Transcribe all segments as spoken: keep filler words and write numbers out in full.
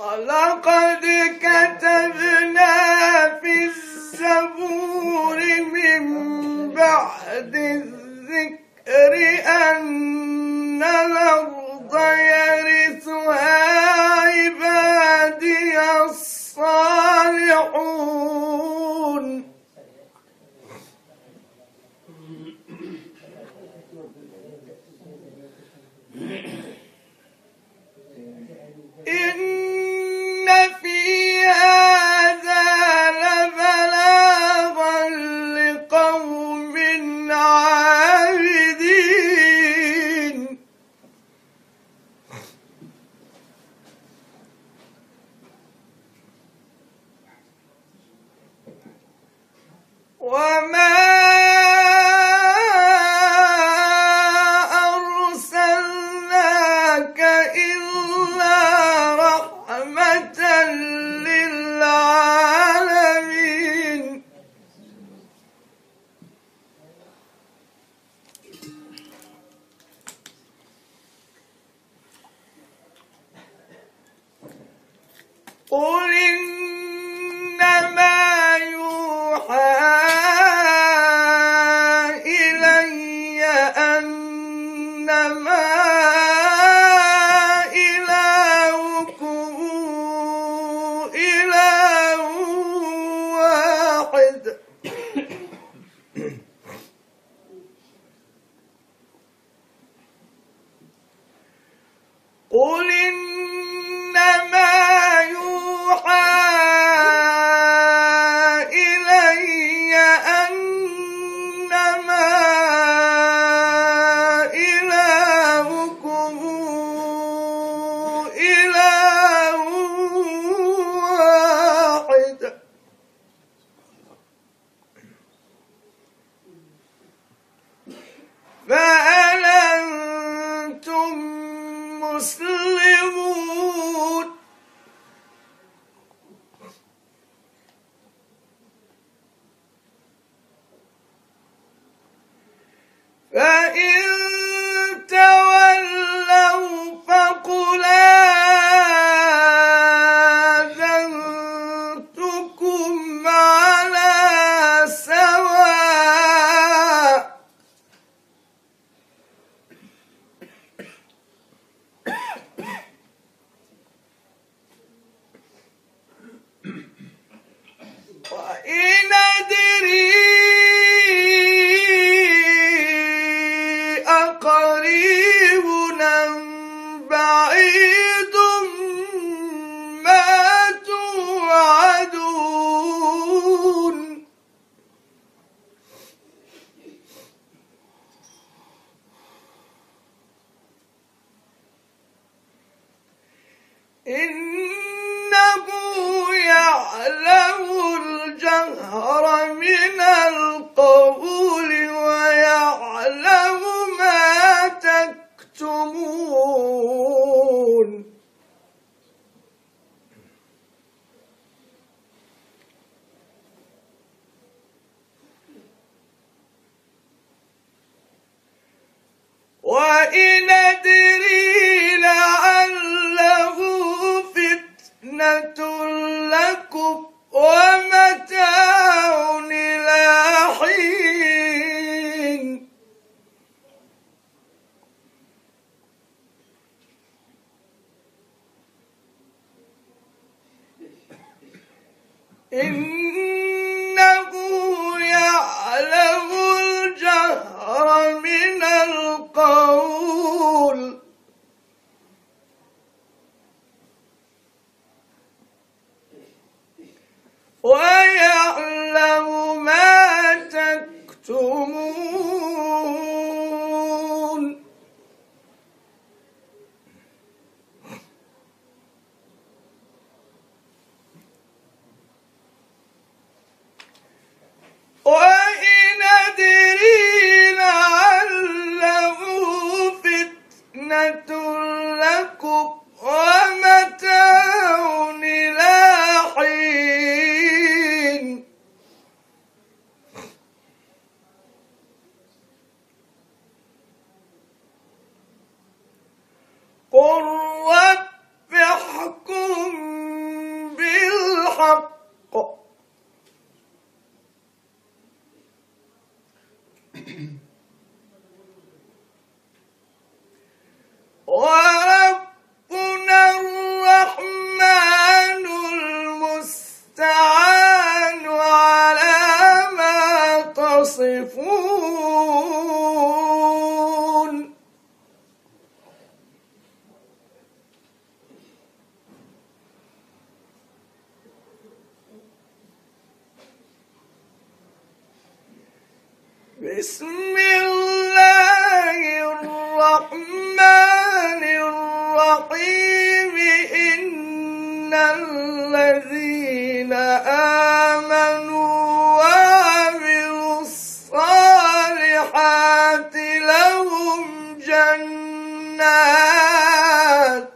ولقد كتبنا في الزبور من بعد الذكر أن الأرض يرثها عبادي الصالحون إن في هذا لبلاغا لقوم عابدين وما أرسلناك إلا رحمة للعالمين قل إنما يوحى إلي أنما إلهكم إله واحد قل إنما يوحى إلي أنما إلهكم إله واحد فهل أنتم مسلمون فإن تولوا فقل آذنتكم على سواء وإن أدري أقريب أم بعيد ما توعدون إنه يعلم الجهر من القول ويعلم ما تكتمون وإن أدري لعله فتنة لكم ومتاع بسم الله الرحمن الرحيم إن الذين آمنوا وعملوا الصالحات لهم جنات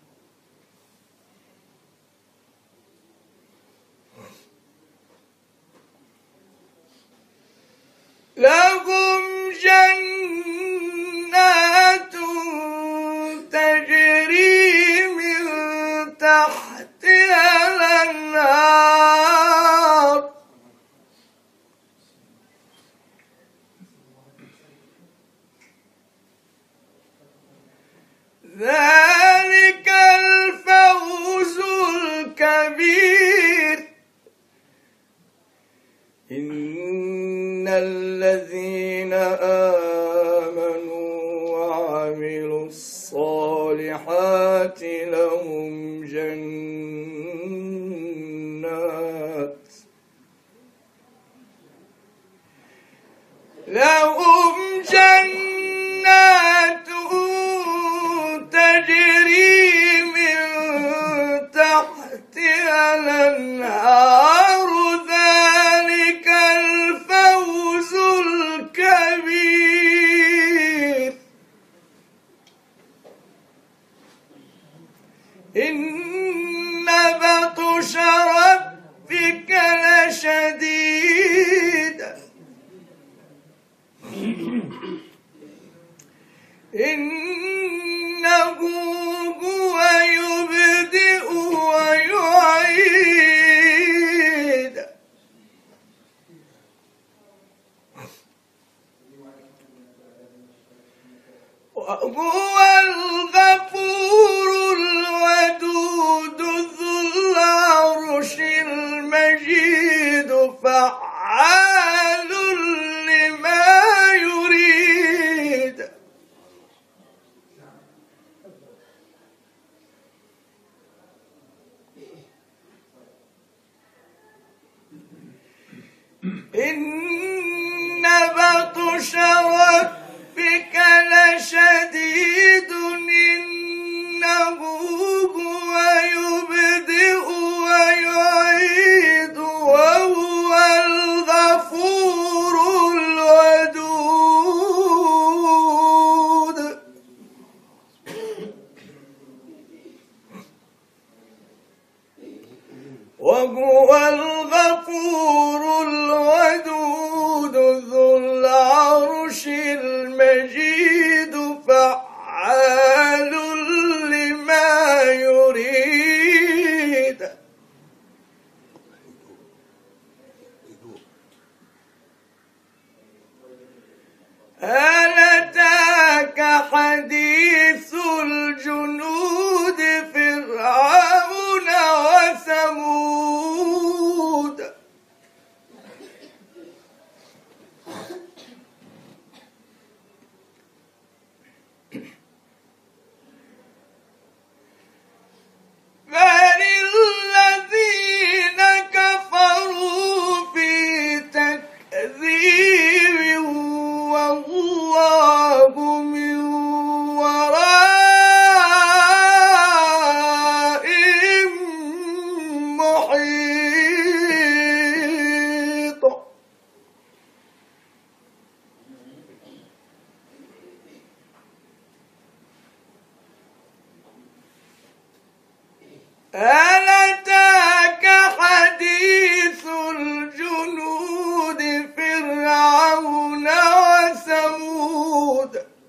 لهم جنات تجري من تحتها الأنهار ذلك الفوز الكبير إن الذين آمنوا وعملوا الصالحات لهم جنات لهم جنات تجري من تحتها الأنهار ذلك الفوز الكبير إن بطش ربك لشديد إنه هو يبدئ ويعيد وهو الغفور الودود ذو العرش المجيد فعال لما يريد إن بطش ربك لشديد إنه هو يبدئ ويعيد وهو الغفور الودود وهو الغفور الودود ذو العرش المجيد فعال لما يريد هل أتاك حديث الجنود فرعون وثمود بل الذين كفروا في تكذيب والله من ورائهم محيط هل أتاك حديث الجنود فرعون وثمود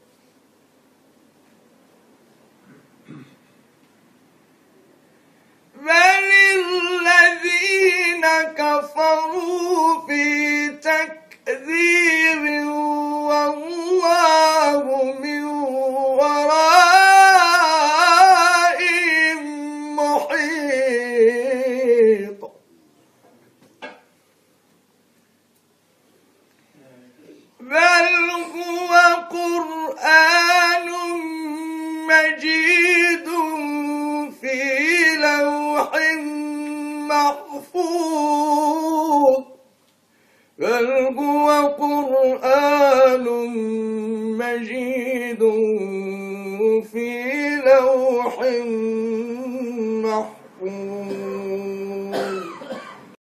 بل الذين كفروا في تكذيب والله من ورائهم محيط بل هو قرآن مجيد في لوح محفوظ بل هو قرآن لوح